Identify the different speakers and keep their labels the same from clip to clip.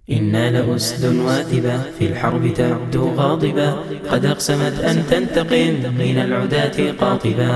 Speaker 1: إنا لأسد واثبة في الحرب تبدو غاضبة، قد أقسمت أن تنتقم من العداة قاطبة.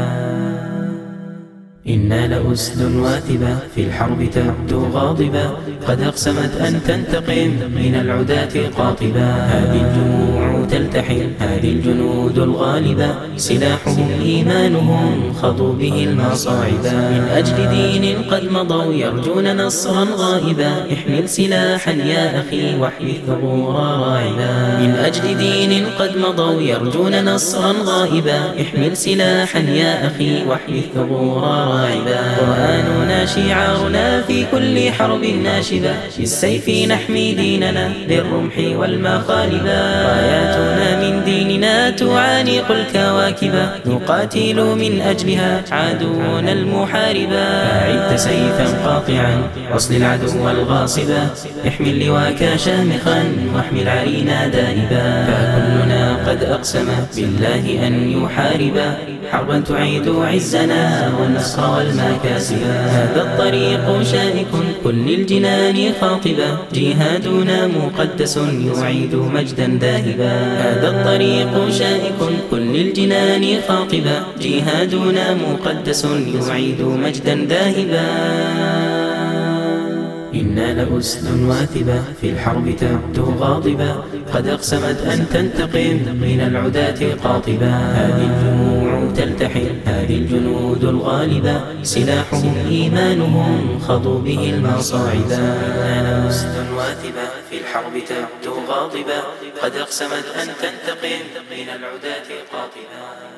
Speaker 1: إنا لأسد واثبة في الحرب تبدو غاضبة، قد أقسمت أن تنتقم من العداة قاطبة. هذه الجموع تلتحم، هذه الجنود الغالبة، سلاحهم إيمانهم خضوا به المصاعب. من أجل دين قد مضوا يرجون نصرا غائبا، احمل سلاحا يا أخي واحمي الثغور راعبا. من أجل دين قد مضوا يرجون نصرا غائبا، احمل سلاحا يا أخي واحمي الثغور راعبا. قرآننا شعارنا في كل حرب ناشبة، بالسيف نحمي ديننا بالرمح والمخالبة. راياتنا من ديننا تعانق الكواكب، نقاتل من أجلها عدونا المحاربا. أعد سيفا قاطعا واصل العدو الغاصبا، احمل لواك شامخا واحمل عرينا دائبا. فكلنا قد أقسم بالله أن يحاربا، حربا تعيد عزنا والنصر والمكاسب. هذا الطريق شائك كل الجنان خاطبا، جهادنا مقدس يعيد مجدا ذاهبا. هذا الطريق شائك كل الجنان خاطبا، جهادنا مقدس يعيد مجدا ذاهبا. إنا لأسد واثبة في الحرب تبدو غاضبة، قد أقسمت أن تنتقم من العداة قاطبة. هذه الجموع تلتحم، هذه الجنود الغالبة، سلاحهم إيمانهم خضوا به المصاعب. إنا لأسد واثبة في الحرب تبدو غاضبة، قد أقسمت أن تنتقم من العداة قاطبة.